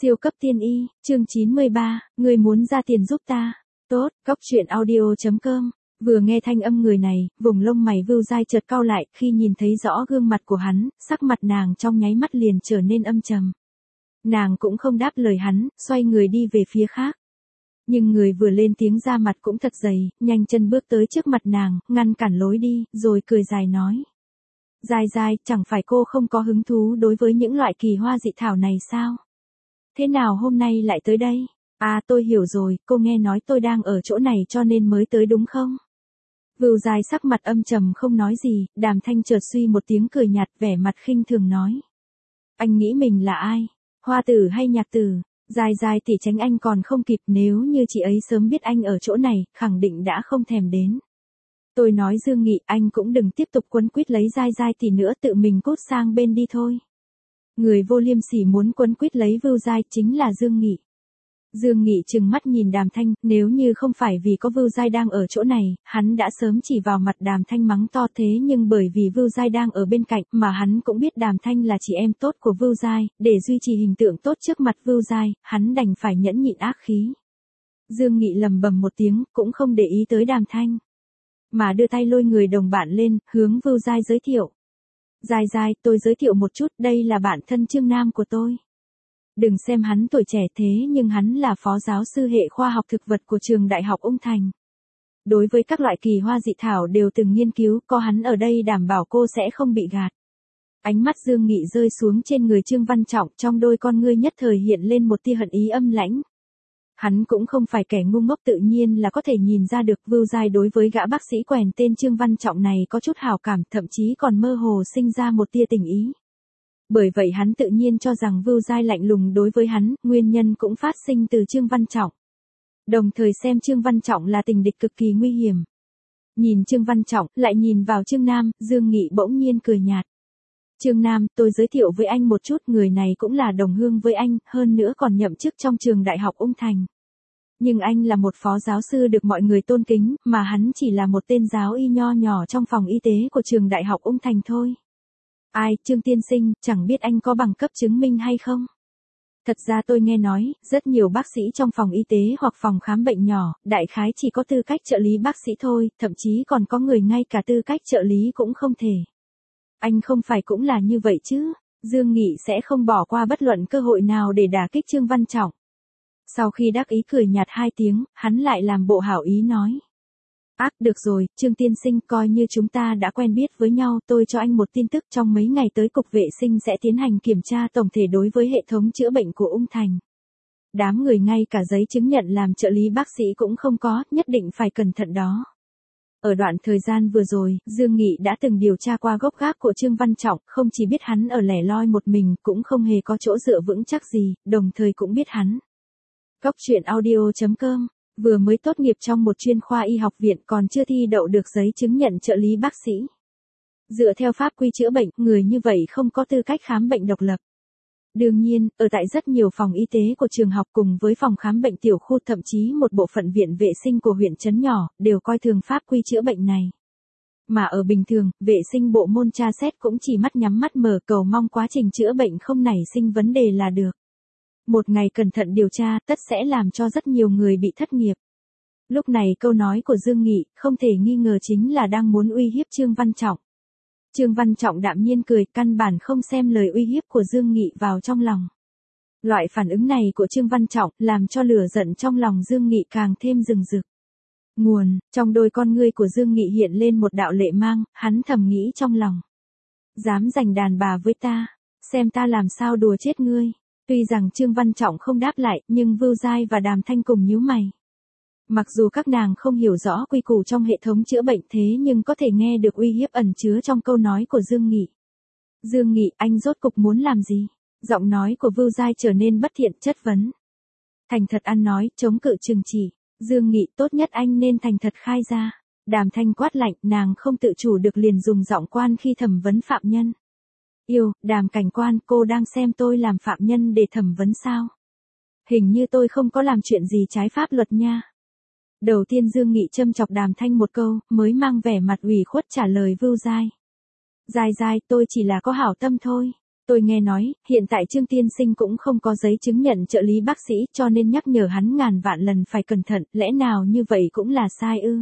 Siêu cấp tiên y, chương 93, người muốn ra tiền giúp ta. Tốt, cóc truyện audio.com. Vừa nghe thanh âm người này, vùng lông mày Vưu Giai chợt cau lại, khi nhìn thấy rõ gương mặt của hắn, sắc mặt nàng trong nháy mắt liền trở nên âm trầm. Nàng cũng không đáp lời hắn, xoay người đi về phía khác. Nhưng người vừa lên tiếng ra mặt cũng thật dày, nhanh chân bước tới trước mặt nàng, ngăn cản lối đi, rồi cười dài nói. Giai Giai, chẳng phải cô không có hứng thú đối với những loại kỳ hoa dị thảo này sao? Thế nào hôm nay lại tới đây? À, tôi hiểu rồi, cô nghe nói tôi đang ở chỗ này cho nên mới tới đúng không? Vưu Giai sắc mặt âm trầm không nói gì, Đàm Thanh chợt suy một tiếng cười nhạt, vẻ mặt khinh thường nói. Anh nghĩ mình là ai? Hoa tử hay nhạc tử? Giai Giai tỷ tránh anh còn không kịp, nếu như chị ấy sớm biết anh ở chỗ này, khẳng định đã không thèm đến. Tôi nói Dương Nghị, anh cũng đừng tiếp tục quấn quýt lấy Giai Giai tỷ nữa, tự mình cút sang bên đi thôi. Người vô liêm sỉ muốn quấn quýt lấy Vưu Giai chính là Dương Nghị. Dương Nghị trừng mắt nhìn Đàm Thanh, nếu như không phải vì có Vưu Giai đang ở chỗ này, hắn đã sớm chỉ vào mặt Đàm Thanh mắng to, thế nhưng bởi vì Vưu Giai đang ở bên cạnh mà hắn cũng biết Đàm Thanh là chị em tốt của Vưu Giai, để duy trì hình tượng tốt trước mặt Vưu Giai, hắn đành phải nhẫn nhịn ác khí. Dương Nghị lầm bầm một tiếng, cũng không để ý tới Đàm Thanh, mà đưa tay lôi người đồng bạn lên, hướng Vưu Giai giới thiệu. Giai Giai, tôi giới thiệu một chút, đây là bạn thân Trương Nam của tôi. Đừng xem hắn tuổi trẻ thế nhưng hắn là phó giáo sư hệ khoa học thực vật của trường Đại học Ung Thành. Đối với các loại kỳ hoa dị thảo đều từng nghiên cứu, có hắn ở đây đảm bảo cô sẽ không bị gạt. Ánh mắt Dương Nghị rơi xuống trên người Trương Văn Trọng, trong đôi con ngươi nhất thời hiện lên một tia hận ý âm lãnh. Hắn cũng không phải kẻ ngu ngốc, tự nhiên là có thể nhìn ra được Vưu Giai đối với gã bác sĩ quèn tên Trương Văn Trọng này có chút hảo cảm, thậm chí còn mơ hồ sinh ra một tia tình ý. Bởi vậy hắn tự nhiên cho rằng Vưu Giai lạnh lùng đối với hắn, nguyên nhân cũng phát sinh từ Trương Văn Trọng. Đồng thời xem Trương Văn Trọng là tình địch cực kỳ nguy hiểm. Nhìn Trương Văn Trọng, lại nhìn vào Trương Nam, Dương Nghị bỗng nhiên cười nhạt. Trương Nam, tôi giới thiệu với anh một chút, người này cũng là đồng hương với anh, hơn nữa còn nhậm chức trong trường Đại học Ung Thành. Nhưng anh là một phó giáo sư được mọi người tôn kính, mà hắn chỉ là một tên giáo y nho nhỏ trong phòng y tế của trường Đại học Ung Thành thôi. Ai, Trương tiên sinh, chẳng biết anh có bằng cấp chứng minh hay không? Thật ra tôi nghe nói, rất nhiều bác sĩ trong phòng y tế hoặc phòng khám bệnh nhỏ, đại khái chỉ có tư cách trợ lý bác sĩ thôi, thậm chí còn có người ngay cả tư cách trợ lý cũng không thể. Anh không phải cũng là như vậy chứ? Dương Nghị sẽ không bỏ qua bất luận cơ hội nào để đả kích Trương Văn Trọng. Sau khi đắc ý cười nhạt hai tiếng, hắn lại làm bộ hảo ý nói. Ác, được rồi, Trương tiên sinh, coi như chúng ta đã quen biết với nhau, tôi cho anh một tin tức, trong mấy ngày tới Cục Vệ sinh sẽ tiến hành kiểm tra tổng thể đối với hệ thống chữa bệnh của Ung Thành. Đám người ngay cả giấy chứng nhận làm trợ lý bác sĩ cũng không có, nhất định phải cẩn thận đó. Ở đoạn thời gian vừa rồi, Dương Nghị đã từng điều tra qua gốc gác của Trương Văn Trọng, không chỉ biết hắn ở lẻ loi một mình, cũng không hề có chỗ dựa vững chắc gì, đồng thời cũng biết hắn. Cóc truyện audio.com. Vừa mới tốt nghiệp trong một chuyên khoa y học viện, còn chưa thi đậu được giấy chứng nhận trợ lý bác sĩ. Dựa theo pháp quy chữa bệnh, người như vậy không có tư cách khám bệnh độc lập. Đương nhiên, ở tại rất nhiều phòng y tế của trường học cùng với phòng khám bệnh tiểu khu, thậm chí một bộ phận viện vệ sinh của huyện trấn nhỏ, đều coi thường pháp quy chữa bệnh này. Mà ở bình thường, vệ sinh bộ môn tra xét cũng chỉ mắt nhắm mắt mở, cầu mong quá trình chữa bệnh không nảy sinh vấn đề là được. Một ngày cẩn thận điều tra, tất sẽ làm cho rất nhiều người bị thất nghiệp. Lúc này câu nói của Dương Nghị, không thể nghi ngờ chính là đang muốn uy hiếp Trương Văn Trọng. Trương Văn Trọng đạm nhiên cười, căn bản không xem lời uy hiếp của Dương Nghị vào trong lòng. Loại phản ứng này của Trương Văn Trọng, làm cho lửa giận trong lòng Dương Nghị càng thêm rừng rực. Trong đôi con ngươi của Dương Nghị hiện lên một đạo lệ mang, hắn thầm nghĩ trong lòng. Dám giành đàn bà với ta, xem ta làm sao đùa chết ngươi. Tuy rằng Trương Văn Trọng không đáp lại, nhưng Vưu Giai và Đàm Thanh cùng nhíu mày. Mặc dù các nàng không hiểu rõ quy củ trong hệ thống chữa bệnh, thế nhưng có thể nghe được uy hiếp ẩn chứa trong câu nói của Dương Nghị. Dương Nghị, anh rốt cục muốn làm gì? Giọng nói của Vưu Giai trở nên bất thiện, chất vấn. Thành thật ăn nói, chống cự trừng chỉ. Dương Nghị, tốt nhất anh nên thành thật khai ra. Đàm Thanh quát lạnh, nàng không tự chủ được liền dùng giọng quan khi thẩm vấn phạm nhân. Yêu, Đàm cảnh quan, cô đang xem tôi làm phạm nhân để thẩm vấn sao? Hình như tôi không có làm chuyện gì trái pháp luật nha. Đầu tiên Dương Nghị châm chọc Đàm Thanh một câu, mới mang vẻ mặt ủy khuất trả lời Vưu Giai. Giai Giai, tôi chỉ là có hảo tâm thôi. Tôi nghe nói, hiện tại Trương tiên sinh cũng không có giấy chứng nhận trợ lý bác sĩ cho nên nhắc nhở hắn ngàn vạn lần phải cẩn thận, lẽ nào như vậy cũng là sai ư?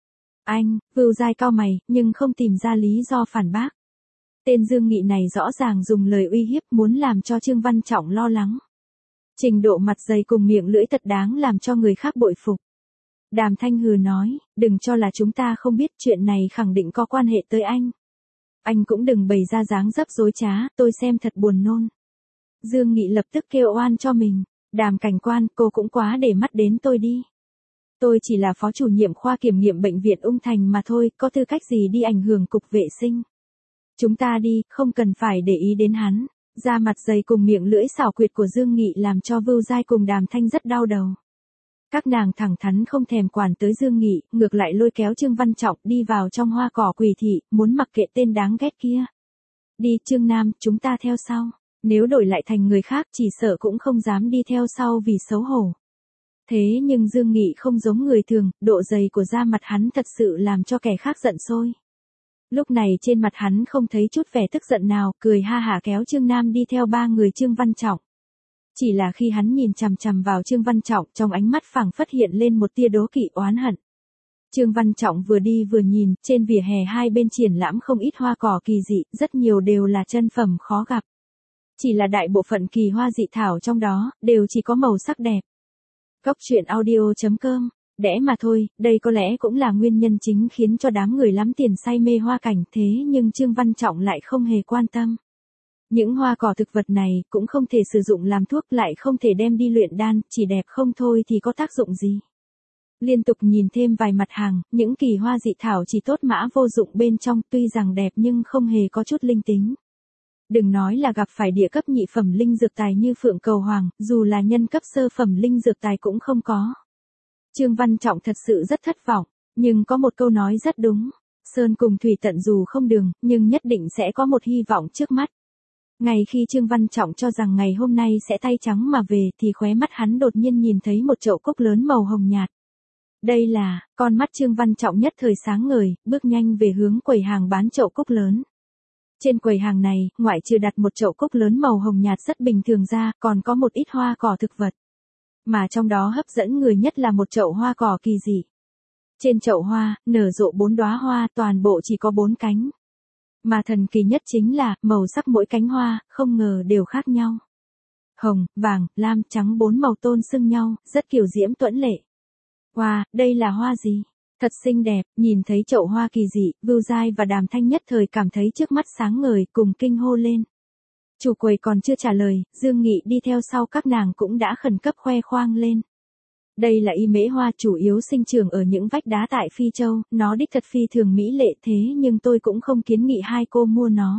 Anh, Vưu Giai cau mày, nhưng không tìm ra lý do phản bác. Tên Dương Nghị này rõ ràng dùng lời uy hiếp muốn làm cho Trương Văn Trọng lo lắng. Trình độ mặt dày cùng miệng lưỡi thật đáng làm cho người khác bội phục. Đàm Thanh hừ nói, đừng cho là chúng ta không biết chuyện này khẳng định có quan hệ tới anh. Anh cũng đừng bày ra dáng dấp dối trá, tôi xem thật buồn nôn. Dương Nghị lập tức kêu oan cho mình, Đàm cảnh quan, cô cũng quá để mắt đến tôi đi. Tôi chỉ là phó chủ nhiệm khoa kiểm nghiệm bệnh viện Ung Thành mà thôi, có tư cách gì đi ảnh hưởng cục vệ sinh. Chúng ta đi, không cần phải để ý đến hắn. Da mặt dày cùng miệng lưỡi xảo quyệt của Dương Nghị làm cho Vưu Giai cùng Đàm Thanh rất đau đầu. Các nàng thẳng thắn không thèm quản tới Dương Nghị, ngược lại lôi kéo Trương Văn Trọng đi vào trong hoa cỏ quỳ thị, muốn mặc kệ tên đáng ghét kia. Đi Trương Nam, chúng ta theo sau. Nếu đổi lại thành người khác chỉ sợ cũng không dám đi theo sau vì xấu hổ. Thế nhưng Dương Nghị không giống người thường, độ dày của da mặt hắn thật sự làm cho kẻ khác giận sôi. Lúc này trên mặt hắn không thấy chút vẻ tức giận nào, cười ha hả kéo Trương Nam đi theo ba người Trương Văn Trọng. Chỉ là khi hắn nhìn chằm chằm vào Trương Văn Trọng, trong ánh mắt phảng phất hiện lên một tia đố kỵ oán hận. Trương Văn Trọng vừa đi vừa nhìn, trên vỉa hè hai bên triển lãm không ít hoa cỏ kỳ dị, rất nhiều đều là chân phẩm khó gặp. Chỉ là đại bộ phận kỳ hoa dị thảo trong đó, đều chỉ có màu sắc đẹp. Cốc truyện audio.com, đẽ mà thôi, đây có lẽ cũng là nguyên nhân chính khiến cho đám người lắm tiền say mê hoa cảnh, thế nhưng Trương Văn Trọng lại không hề quan tâm. Những hoa cỏ thực vật này cũng không thể sử dụng làm thuốc, lại không thể đem đi luyện đan, chỉ đẹp không thôi thì có tác dụng gì. Liên tục nhìn thêm vài mặt hàng, những kỳ hoa dị thảo chỉ tốt mã vô dụng bên trong, tuy rằng đẹp nhưng không hề có chút linh tính. Đừng nói là gặp phải địa cấp nhị phẩm linh dược tài như phượng cầu hoàng, dù là nhân cấp sơ phẩm linh dược tài cũng không có. Trương Văn Trọng thật sự rất thất vọng, nhưng có một câu nói rất đúng, sơn cùng thủy tận dù không đường, nhưng nhất định sẽ có một hy vọng trước mắt. Ngay khi Trương Văn Trọng cho rằng ngày hôm nay sẽ tay trắng mà về thì khóe mắt hắn đột nhiên nhìn thấy một chậu cúc lớn màu hồng nhạt. Đây là, con mắt Trương Văn Trọng nhất thời sáng ngời, bước nhanh về hướng quầy hàng bán chậu cúc lớn. Trên quầy hàng này, ngoại trừ đặt một chậu cúc lớn màu hồng nhạt rất bình thường ra, còn có một ít hoa cỏ thực vật. Mà trong đó hấp dẫn người nhất là một chậu hoa cỏ kỳ dị. Trên chậu hoa, nở rộ 4 đóa hoa, toàn bộ chỉ có 4 cánh. Mà thần kỳ nhất chính là, màu sắc mỗi cánh hoa, không ngờ đều khác nhau. Hồng, vàng, lam, trắng 4 màu tôn xưng nhau, rất kiều diễm tuẫn lệ. Wow, đây là hoa gì? Thật xinh đẹp, nhìn thấy chậu hoa kỳ dị, Vưu Giai và Đàm Thanh nhất thời cảm thấy trước mắt sáng ngời, cùng kinh hô lên. Chủ quầy còn chưa trả lời, Dương Nghị đi theo sau các nàng cũng đã khẩn cấp khoe khoang lên. Đây là y mễ hoa chủ yếu sinh trưởng ở những vách đá tại Phi Châu, nó đích thật phi thường mỹ lệ thế nhưng tôi cũng không kiến nghị hai cô mua nó.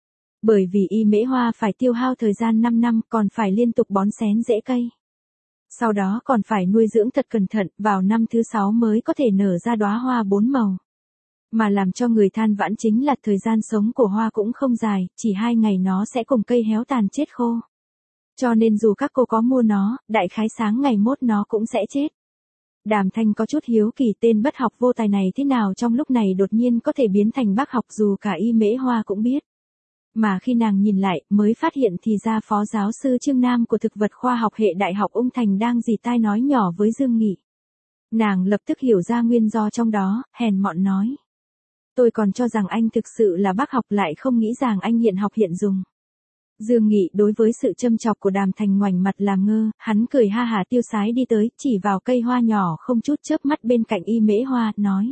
Bởi vì y mễ hoa phải tiêu hao thời gian 5 năm còn phải liên tục bón xén rễ cây. Sau đó còn phải nuôi dưỡng thật cẩn thận, vào năm thứ 6 mới có thể nở ra đóa hoa 4 màu. Mà làm cho người than vãn chính là thời gian sống của hoa cũng không dài, chỉ 2 ngày nó sẽ cùng cây héo tàn chết khô. Cho nên dù các cô có mua nó, đại khái sáng ngày mốt nó cũng sẽ chết. Đàm Thanh có chút hiếu kỳ tên bất học vô tài này thế nào trong lúc này đột nhiên có thể biến thành bác học dù cả y mễ hoa cũng biết. Mà khi nàng nhìn lại mới phát hiện thì ra phó giáo sư Trương Nam của thực vật khoa học hệ Đại học Ung Thành đang dì tai nói nhỏ với Dương Nghị. Nàng lập tức hiểu ra nguyên do trong đó, hèn mọn nói. Tôi còn cho rằng anh thực sự là bác học lại không nghĩ rằng anh hiện học hiện dùng. Dương Nghị đối với sự châm chọc của Đàm Thành ngoảnh mặt làm ngơ, hắn cười ha hả tiêu sái đi tới, chỉ vào cây hoa nhỏ không chút chớp mắt bên cạnh y mễ hoa, nói.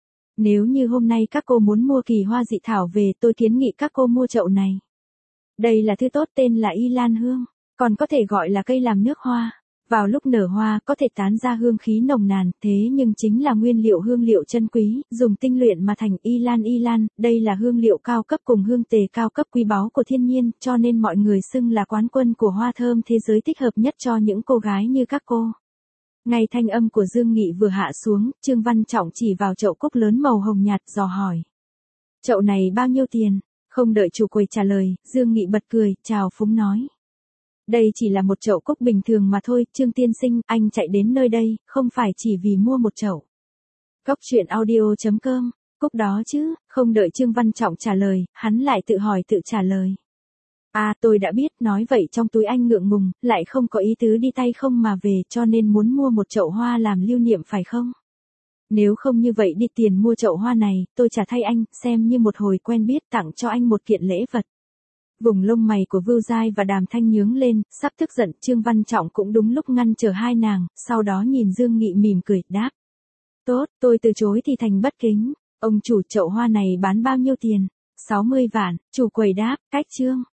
Nếu như hôm nay các cô muốn mua kỳ hoa dị thảo về tôi kiến nghị các cô mua chậu này. Đây là thứ tốt tên là y lan hương, còn có thể gọi là cây làm nước hoa. Vào lúc nở hoa có thể tán ra hương khí nồng nàn, thế nhưng chính là nguyên liệu hương liệu chân quý, dùng tinh luyện mà thành y lan, đây là hương liệu cao cấp cùng hương tề cao cấp quý báu của thiên nhiên, cho nên mọi người xưng là quán quân của hoa thơm thế giới thích hợp nhất cho những cô gái như các cô. Ngay thanh âm của Dương Nghị vừa hạ xuống, Trương Văn Trọng chỉ vào chậu cúc lớn màu hồng nhạt dò hỏi. Chậu này bao nhiêu tiền? Không đợi chủ quầy trả lời, Dương Nghị bật cười, chào phúng nói. Đây chỉ là một chậu cúc bình thường mà thôi, Trương tiên sinh, anh chạy đến nơi đây, không phải chỉ vì mua một chậu. Cốc truyện audio.com, cúc đó chứ, không đợi Trương Văn Trọng trả lời, hắn lại tự hỏi tự trả lời. À tôi đã biết, nói vậy trong túi anh ngượng ngùng, lại không có ý tứ đi tay không mà về cho nên muốn mua một chậu hoa làm lưu niệm phải không? Nếu không như vậy đi tiền mua chậu hoa này, tôi trả thay anh, xem như một hồi quen biết tặng cho anh một kiện lễ vật. Vùng lông mày của Vưu Giai và Đàm Thanh nhướng lên, sắp tức giận, Trương Văn Trọng cũng đúng lúc ngăn trở hai nàng, sau đó nhìn Dương Nghị mỉm cười, đáp. Tốt, tôi từ chối thì thành bất kính. Ông chủ chậu hoa này bán bao nhiêu tiền? 60 vạn, chủ quầy đáp, cách Trương.